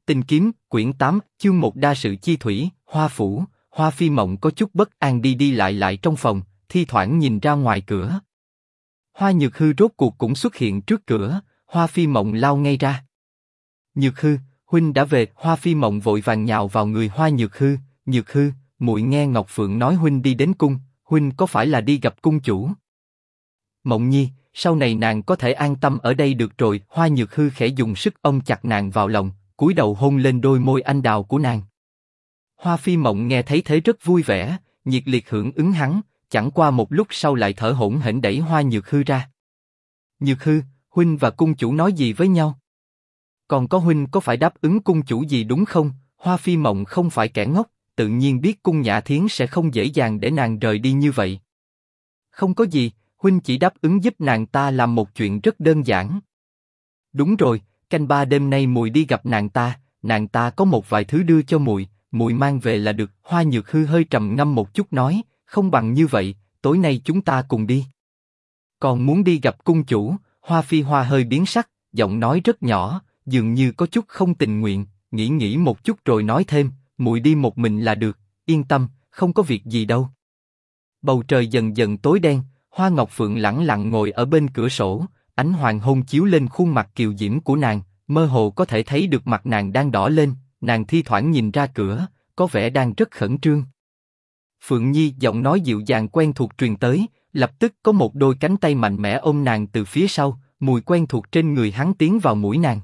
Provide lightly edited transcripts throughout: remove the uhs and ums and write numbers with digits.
Tinh Kiếm, quyển 8, chương 1 đa sự chi thủy, Hoa Phủ. Hoa Phi Mộng có chút bất an đi đi lại trong phòng, thi thoảng nhìn ra ngoài cửa. Hoa Nhược Hư rốt cuộc cũng xuất hiện trước cửa, Hoa Phi Mộng lao ngay ra. Nhược Hư, huynh đã về. Hoa Phi Mộng vội vàng nhào vào người Hoa Nhược Hư. Nhược Hư, muội nghe Ngọc Phượng nói huynh đi đến cung, huynh có phải là đi gặp cung chủ? Mộng Nhi, sau này nàng có thể an tâm ở đây được rồi. Hoa Nhược Hư khẽ dùng sức ôm chặt nàng vào lòng, cúi đầu hôn lên đôi môi anh đào của nàng. Hoa Phi Mộng nghe thấy thế rất vui vẻ, nhiệt liệt hưởng ứng hắn, chẳng qua một lúc sau lại thở hổn hển đẩy Hoa Nhược Hư ra. Nhược Hư, huynh và cung chủ nói gì với nhau? Còn có huynh có phải đáp ứng cung chủ gì đúng không? Hoa Phi Mộng không phải kẻ ngốc, tự nhiên biết cung Nhã Thiến sẽ không dễ dàng để nàng rời đi như vậy. Không có gì, huynh chỉ đáp ứng giúp nàng ta làm một chuyện rất đơn giản. Đúng rồi, canh 3 đêm nay muội đi gặp nàng ta có một vài thứ đưa cho muội, muội mang về là được. Hoa Nhược Hư hơi trầm ngâm một chút nói, không bằng như vậy, tối nay chúng ta cùng đi. Còn muốn đi gặp cung chủ? Hoa Phi Hoa hơi biến sắc, giọng nói rất nhỏ, dường như có chút không tình nguyện, nghĩ một chút rồi nói thêm, muội đi một mình là được, yên tâm, không có việc gì đâu. Bầu trời dần dần tối đen, Hoa Ngọc Phượng lẳng lặng ngồi ở bên cửa sổ, ánh hoàng hôn chiếu lên khuôn mặt kiều diễm của nàng, mơ hồ có thể thấy được mặt nàng đang đỏ lên, nàng thi thoảng nhìn ra cửa, có vẻ đang rất khẩn trương. Phượng Nhi, giọng nói dịu dàng quen thuộc truyền tới, lập tức có một đôi cánh tay mạnh mẽ ôm nàng từ phía sau, mùi quen thuộc trên người hắn tiến vào mũi nàng.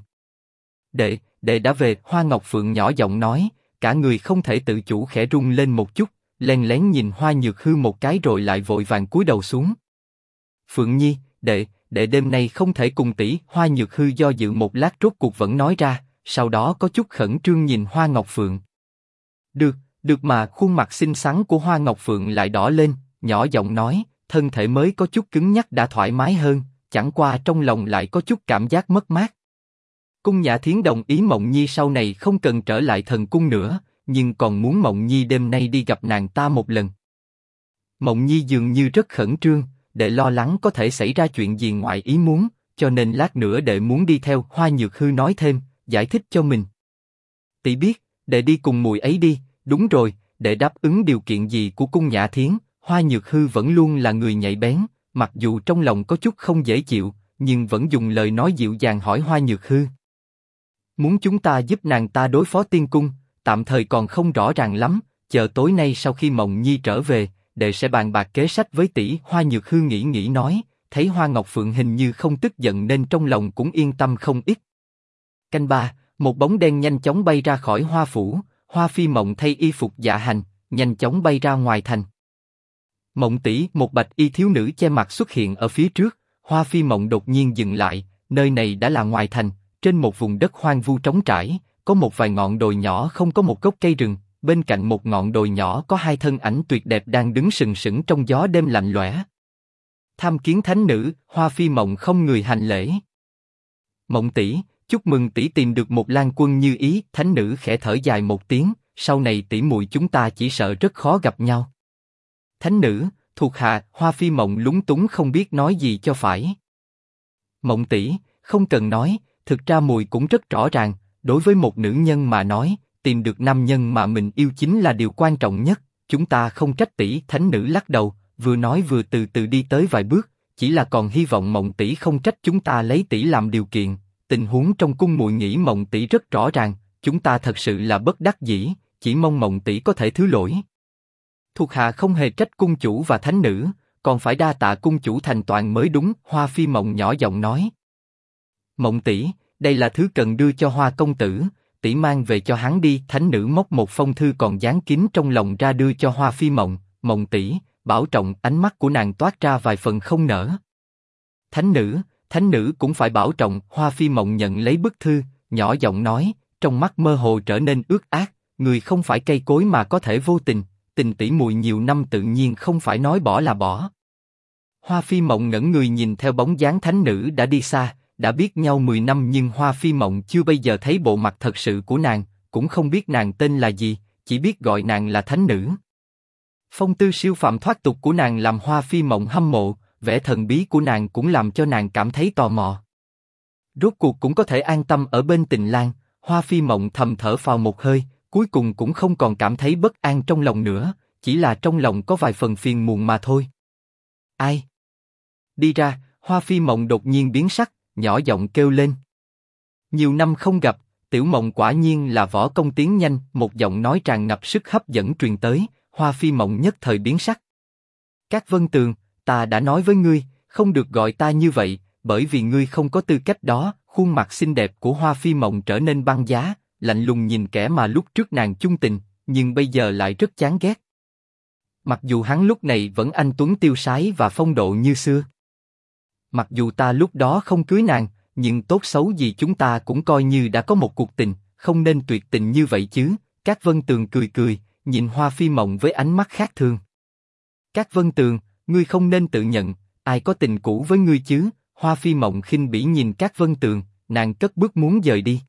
Đệ đã về. Hoa Ngọc Phượng nhỏ giọng nói, cả người không thể tự chủ khẽ rung lên một chút, lén lén nhìn Hoa Nhược Hư một cái rồi lại vội vàng cúi đầu xuống. Phượng Nhi, đệ đêm nay không thể cùng tỷ. Hoa Nhược Hư do dự một lát rốt cuộc vẫn nói ra, sau đó có chút khẩn trương nhìn Hoa Ngọc Phượng. Được mà. Khuôn mặt xinh xắn của Hoa Ngọc Phượng lại đỏ lên, nhỏ giọng nói, thân thể mới có chút cứng nhắc đã thoải mái hơn, chẳng qua trong lòng lại có chút cảm giác mất mát. Cung Nhã Thiến đồng ý Mộng Nhi sau này không cần trở lại thần cung nữa, nhưng còn muốn Mộng Nhi đêm nay đi gặp nàng ta một lần. Mộng Nhi dường như rất khẩn trương, đệ lo lắng có thể xảy ra chuyện gì ngoài ý muốn, cho nên lát nữa đệ muốn đi theo. Hoa Nhược Hư nói thêm, giải thích cho mình. Tỷ biết, đệ đi cùng muội ấy đi. Đúng rồi, đệ đáp ứng điều kiện gì của cung Nhã Thiến? Hoa Nhược Hư vẫn luôn là người nhạy bén, mặc dù trong lòng có chút không dễ chịu, nhưng vẫn dùng lời nói dịu dàng hỏi Hoa Nhược Hư. Muốn chúng ta giúp nàng ta đối phó tiên cung, tạm thời còn không rõ ràng lắm, chờ tối nay sau khi Mộng Nhi trở về, đệ sẽ bàn bạc kế sách với tỷ. Hoa Nhược Hư nghĩ nói, thấy Hoa Ngọc Phượng hình như không tức giận nên trong lòng cũng yên tâm không ít. Canh 3, một bóng đen nhanh chóng bay ra khỏi Hoa Phủ, Hoa Phi Mộng thay y phục dạ hành, nhanh chóng bay ra ngoài thành. Mộng tỷ, một bạch y thiếu nữ che mặt xuất hiện ở phía trước. Hoa Phi Mộng đột nhiên dừng lại, nơi này đã là ngoài thành, trên một vùng đất hoang vu trống trải, có một vài ngọn đồi nhỏ không có một gốc cây rừng, bên cạnh một ngọn đồi nhỏ có hai thân ảnh tuyệt đẹp đang đứng sừng sững trong gió đêm lạnh lẽo. Tham kiến thánh nữ. Hoa Phi Mộng không người hành lễ. Mộng tỷ, chúc mừng tỷ tìm được một lang quân như ý. Thánh nữ khẽ thở dài một tiếng, sau này tỷ muội chúng ta chỉ sợ rất khó gặp nhau. Thánh nữ, thuộc hạ. Hoa Phi Mộng lúng túng không biết nói gì cho phải. Mộng tỷ, không cần nói, thực ra muội cũng rất rõ ràng, đối với một nữ nhân mà nói, tìm được nam nhân mà mình yêu chính là điều quan trọng nhất. Chúng ta không trách tỷ. Thánh nữ lắc đầu, vừa nói vừa từ từ đi tới vài bước, chỉ là còn hy vọng Mộng tỷ không trách chúng ta lấy tỷ làm điều kiện. Tình huống trong cung muội nghĩ Mộng tỷ rất rõ ràng, chúng ta thật sự là bất đắc dĩ, chỉ mong Mộng tỷ có thể thứ lỗi. Thuộc hạ không hề trách cung chủ và thánh nữ, còn phải đa tạ cung chủ thành toàn mới đúng. Hoa Phi Mộng nhỏ giọng nói. Mộng tỷ, đây là thứ cần đưa cho Hoa công tử, tỷ mang về cho hắn đi. Thánh nữ móc một phong thư còn dán kín trong lòng ra đưa cho Hoa Phi Mộng. Mộng tỷ, bảo trọng. Ánh mắt của nàng toát ra vài phần không nỡ. Thánh nữ cũng phải bảo trọng. Hoa Phi Mộng nhận lấy bức thư, nhỏ giọng nói, trong mắt mơ hồ trở nên ướt át, người không phải cây cối mà có thể vô tình, tình tỷ muội nhiều năm tự nhiên không phải nói bỏ là bỏ. Hoa Phi Mộng ngẩn người nhìn theo bóng dáng thánh nữ đã đi xa. Đã biết nhau 10 năm nhưng Hoa Phi Mộng chưa bao giờ thấy bộ mặt thật sự của nàng, cũng không biết nàng tên là gì, chỉ biết gọi nàng là thánh nữ. Phong tư siêu phàm thoát tục của nàng làm Hoa Phi Mộng hâm mộ, vẻ thần bí của nàng cũng làm cho nàng cảm thấy tò mò. Rốt cuộc cũng có thể an tâm ở bên Tình Lang. Hoa Phi Mộng thầm thở phào một hơi, cuối cùng cũng không còn cảm thấy bất an trong lòng nữa, chỉ là trong lòng có vài phần phiền muộn mà thôi. Ai? Đi ra, Hoa Phi Mộng đột nhiên biến sắc, nhỏ giọng kêu lên. Nhiều năm không gặp, Tiểu Mộng quả nhiên là võ công tiến nhanh, một giọng nói tràn ngập sức hấp dẫn truyền tới, Hoa Phi Mộng nhất thời biến sắc. Các Vân Tường, ta đã nói với ngươi, không được gọi ta như vậy, bởi vì ngươi không có tư cách đó. Khuôn mặt xinh đẹp của Hoa Phi Mộng trở nên băng giá, lạnh lùng nhìn kẻ mà lúc trước nàng chung tình, nhưng bây giờ lại rất chán ghét. Mặc dù hắn lúc này vẫn anh tuấn tiêu sái và phong độ như xưa. Mặc dù ta lúc đó không cưới nàng, nhưng tốt xấu gì chúng ta cũng coi như đã có một cuộc tình, không nên tuyệt tình như vậy chứ. Các Vân Tường cười cười, nhìn Hoa Phi Mộng với ánh mắt khác thường. Các Vân Tường, ngươi không nên tự nhận, ai có tình cũ với ngươi chứ? Hoa Phi Mộng khinh bỉ nhìn Các Vân Tường, nàng cất bước muốn dời đi.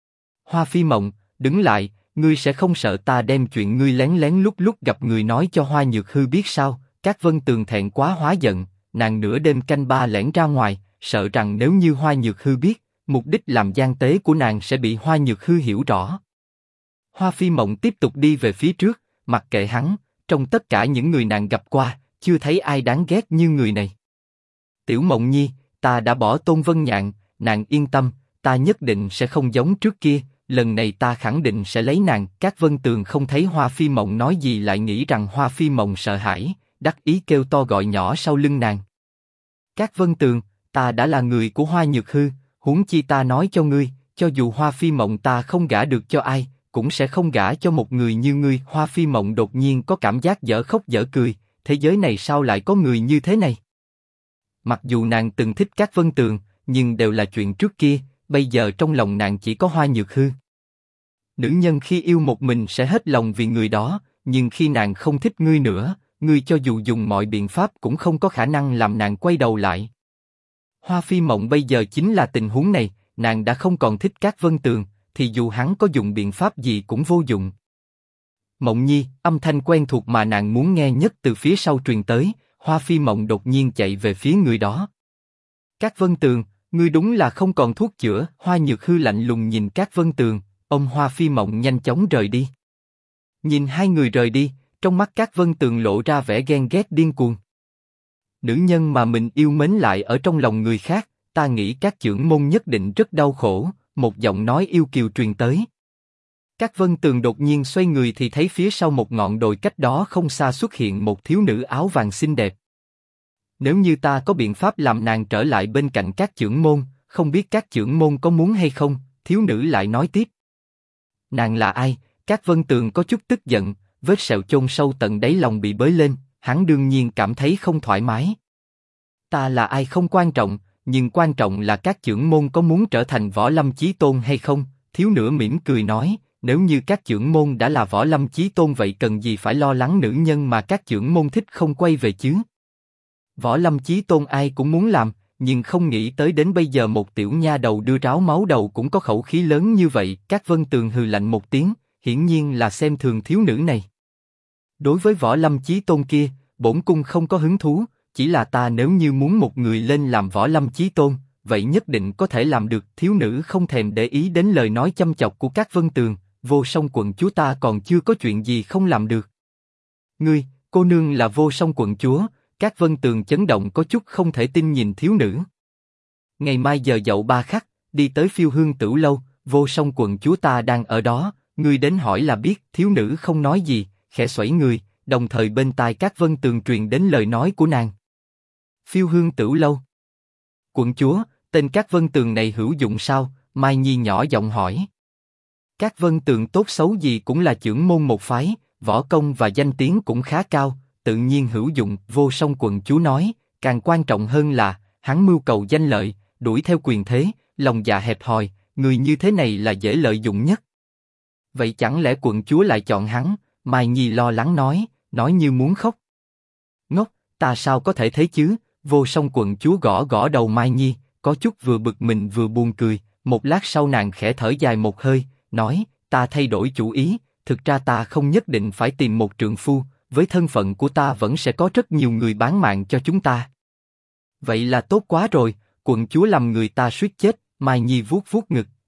Hoa Phi Mộng, đứng lại, ngươi sẽ không sợ ta đem chuyện ngươi lén lén lúc lúc gặp người nói cho Hoa Nhược Hư biết sao? Các Vân Tường thẹn quá hóa giận, nàng nửa đêm canh ba lẻn ra ngoài, sợ rằng nếu như Hoa Nhược Hư biết, mục đích làm gian tế của nàng sẽ bị Hoa Nhược Hư hiểu rõ. Hoa Phi Mộng tiếp tục đi về phía trước, mặc kệ hắn, trong tất cả những người nàng gặp qua, chưa thấy ai đáng ghét như người này. Tiểu Mộng Nhi, ta đã bỏ Tôn Vân Nhạn, nàng yên tâm, ta nhất định sẽ không giống trước kia, lần này ta khẳng định sẽ lấy nàng. Các Vân Tường không thấy Hoa Phi Mộng nói gì lại nghĩ rằng Hoa Phi Mộng sợ hãi, đắc ý kêu to gọi nhỏ sau lưng nàng. Các Vân Tường, ta đã là người của Hoa Nhược Hư, huống chi ta nói cho ngươi, cho dù Hoa Phi Mộng ta không gả được cho ai, cũng sẽ không gả cho một người như ngươi. Hoa Phi Mộng đột nhiên có cảm giác dở khóc dở cười, thế giới này sao lại có người như thế này? Mặc dù nàng từng thích Các Vân Tường, nhưng đều là chuyện trước kia, bây giờ trong lòng nàng chỉ có Hoa Nhược Hư. Nữ nhân khi yêu một mình sẽ hết lòng vì người đó, nhưng khi nàng không thích ngươi nữa, ngươi cho dù dùng mọi biện pháp cũng không có khả năng làm nàng quay đầu lại. Hoa Phi Mộng bây giờ chính là tình huống này, nàng đã không còn thích Các Vân Tường, thì dù hắn có dùng biện pháp gì cũng vô dụng. Mộng Nhi, âm thanh quen thuộc mà nàng muốn nghe nhất từ phía sau truyền tới. Hoa Phi Mộng đột nhiên chạy về phía người đó. Các Vân Tường, ngươi đúng là không còn thuốc chữa. Hoa Nhược Hư lạnh lùng nhìn Các Vân Tường, ôm Hoa Phi Mộng nhanh chóng rời đi. Nhìn hai người rời đi, trong mắt Các Vân Tường lộ ra vẻ ghen ghét điên cuồng. Nữ nhân mà mình yêu mến lại ở trong lòng người khác, ta nghĩ các chưởng môn nhất định rất đau khổ. Một giọng nói yêu kiều truyền tới. Các Vân Tường đột nhiên xoay người thì thấy phía sau một ngọn đồi cách đó không xa xuất hiện một thiếu nữ áo vàng xinh đẹp. Nếu như ta có biện pháp làm nàng trở lại bên cạnh các chưởng môn, không biết các chưởng môn có muốn hay không? Thiếu nữ lại nói tiếp. Nàng là ai? Các Vân Tường có chút tức giận, vết sẹo chôn sâu tận đáy lòng bị bới lên, hắn đương nhiên cảm thấy không thoải mái. Ta là ai không quan trọng, nhưng quan trọng là các chưởng môn có muốn trở thành Võ Lâm Chí Tôn hay không? Thiếu nữ mỉm cười nói, nếu như các chưởng môn đã là Võ Lâm Chí Tôn vậy cần gì phải lo lắng nữ nhân mà các chưởng môn thích không quay về chứ? Võ Lâm Chí Tôn ai cũng muốn làm, nhưng không nghĩ tới đến bây giờ một tiểu nha đầu đưa ráo máu đầu cũng có khẩu khí lớn như vậy. Các Vân Tường hừ lạnh một tiếng, hiển nhiên là xem thường thiếu nữ này. Đối với Võ Lâm Chí Tôn kia, bổn cung không có hứng thú, chỉ là ta nếu như muốn một người lên làm Võ Lâm Chí Tôn, vậy nhất định có thể làm được. Thiếu nữ không thèm để ý đến lời nói châm chọc của Các Vân Tường, Vô Song quận chúa ta còn chưa có chuyện gì không làm được. Ngươi, cô nương là Vô Song quận chúa? Các Vân Tường chấn động có chút không thể tin nhìn thiếu nữ. Ngày mai giờ dậu 3 khắc, đi tới Phiêu Hương Tửu lâu, Vô Song quận chúa ta đang ở đó, ngươi đến hỏi là biết. Thiếu nữ không nói gì, khẽ xoay người, đồng thời bên tai Các Vân Tường truyền đến lời nói của nàng. Phiêu Hương Tửu lâu. Quận chúa, tên Các Vân Tường này hữu dụng sao? Mai Nhi nhỏ giọng hỏi. Các Vân Tường tốt xấu gì cũng là chưởng môn một phái, võ công và danh tiếng cũng khá cao, tự nhiên hữu dụng. Vô Song quận chúa nói, càng quan trọng hơn là hắn mưu cầu danh lợi, đuổi theo quyền thế, lòng dạ hẹp hòi, người như thế này là dễ lợi dụng nhất. Vậy chẳng lẽ quận chúa lại chọn hắn? Mai Nhi lo lắng nói như muốn khóc. Ngốc, ta sao có thể thế chứ? Vô Song quận chúa gõ gõ đầu Mai Nhi, có chút vừa bực mình vừa buồn cười. Một lát sau nàng khẽ thở dài một hơi, nói, ta thay đổi chủ ý. Thực ra ta không nhất định phải tìm một trượng phu, với thân phận của ta vẫn sẽ có rất nhiều người bán mạng cho chúng ta. Vậy là tốt quá rồi, quận chúa làm người ta suýt chết. Mai Nhi vuốt vuốt ngực,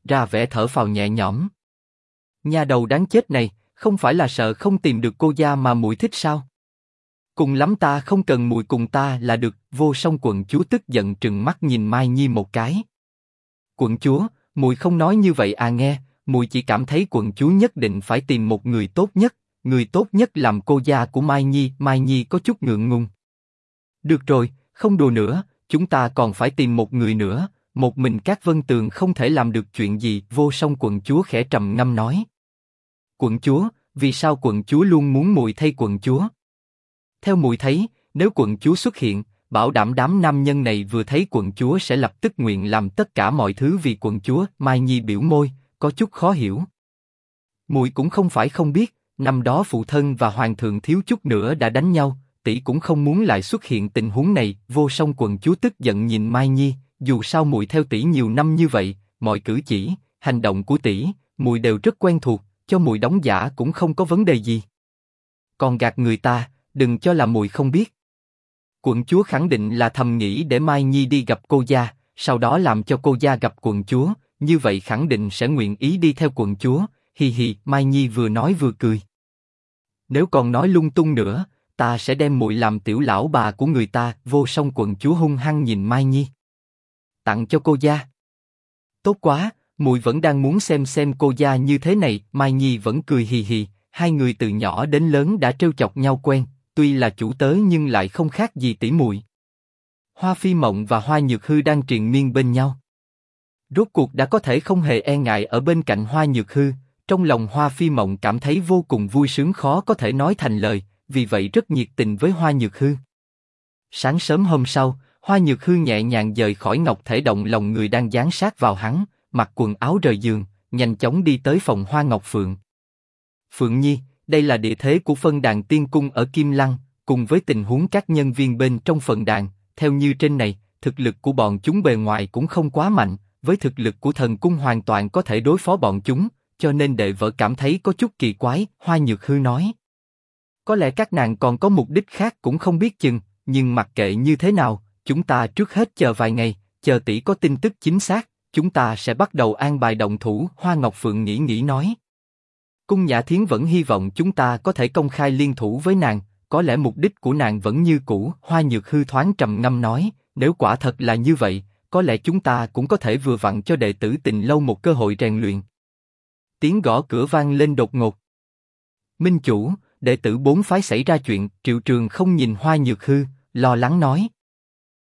ra vẻ thở phào nhẹ nhõm. Nhà đầu đáng chết này, không phải là sợ không tìm được cô gia mà muội thích sao? Cùng lắm ta không cần muội cùng ta là được. Vô Song quận chúa tức giận trừng mắt nhìn Mai Nhi một cái. Quận chúa, muội không nói như vậy à nghe, muội chỉ cảm thấy quận chúa nhất định phải tìm một người tốt nhất làm cô gia của Mai Nhi. Mai Nhi có chút ngượng ngùng. Được rồi, không đùa nữa, chúng ta còn phải tìm một người nữa. Một mình Cát Vân Tường không thể làm được chuyện gì. Vô Song quận chúa khẽ trầm ngâm nói. Quận chúa, vì sao quận chúa luôn muốn muội thay quận chúa? Theo muội thấy, nếu quận chúa xuất hiện, bảo đảm đám nam nhân này vừa thấy quận chúa sẽ lập tức nguyện làm tất cả mọi thứ vì quận chúa. Mai Nhi biểu môi, có chút khó hiểu. Muội cũng không phải không biết, năm đó phụ thân và hoàng thượng thiếu chút nữa đã đánh nhau, tỷ cũng không muốn lại xuất hiện tình huống này. Vô Song quận chúa tức giận nhìn Mai Nhi, dù sao muội theo tỷ nhiều năm như vậy, mọi cử chỉ, hành động của tỷ, muội đều rất quen thuộc, cho muội đóng giả cũng không có vấn đề gì. Còn gạt người ta, đừng cho là muội không biết. Quận chúa khẳng định là thầm nghĩ để Mai Nhi đi gặp cô gia, sau đó làm cho cô gia gặp quận chúa, như vậy khẳng định sẽ nguyện ý đi theo quận chúa. Hi hi, Mai Nhi vừa nói vừa cười. Nếu còn nói lung tung nữa, ta sẽ đem muội làm tiểu lão bà của người ta. Vô Song quận chúa hung hăng nhìn Mai Nhi. Tặng cho cô gia. Tốt quá, muội vẫn đang muốn xem cô gia như thế này. Mai Nhi vẫn cười hì hì. Hai người từ nhỏ đến lớn đã trêu chọc nhau quen, tuy là chủ tớ nhưng lại không khác gì tỷ muội. Hoa Phi Mộng và Hoa Nhược Hư đang triền miên bên nhau. Rốt cuộc đã có thể không hề e ngại ở bên cạnh Hoa Nhược Hư. Trong lòng Hoa Phi Mộng cảm thấy vô cùng vui sướng khó có thể nói thành lời, vì vậy rất nhiệt tình với Hoa Nhược Hư. Sáng sớm hôm sau, Hoa Nhược Hư nhẹ nhàng dời khỏi ngọc thể động lòng người đang dán sát vào hắn, mặc quần áo rời giường, nhanh chóng đi tới phòng Hoa Ngọc Phượng. Phượng Nhi, đây là địa thế của phân đàn tiên cung ở Kim Lăng, cùng với tình huống các nhân viên bên trong phân đàn, theo như trên này, thực lực của bọn chúng bề ngoài cũng không quá mạnh, với thực lực của thần cung hoàn toàn có thể đối phó bọn chúng, cho nên đệ vợ cảm thấy có chút kỳ quái. Hoa Nhược Hư nói. Có lẽ các nàng còn có mục đích khác cũng không biết chừng, nhưng mặc kệ như thế nào, chúng ta trước hết chờ vài ngày, chờ tỷ có tin tức chính xác, chúng ta sẽ bắt đầu an bài động thủ. Hoa Ngọc Phượng nghĩ nói. Cung Nhã Thiến vẫn hy vọng chúng ta có thể công khai liên thủ với nàng, có lẽ mục đích của nàng vẫn như cũ. Hoa Nhược Hư thoáng trầm ngâm nói, nếu quả thật là như vậy, có lẽ chúng ta cũng có thể vừa vặn cho đệ tử Tình Lâu một cơ hội rèn luyện. Tiếng gõ cửa vang lên đột ngột. Minh chủ, đệ tử bốn phái xảy ra chuyện. Triệu Trường không nhìn Hoa Nhược Hư, lo lắng nói.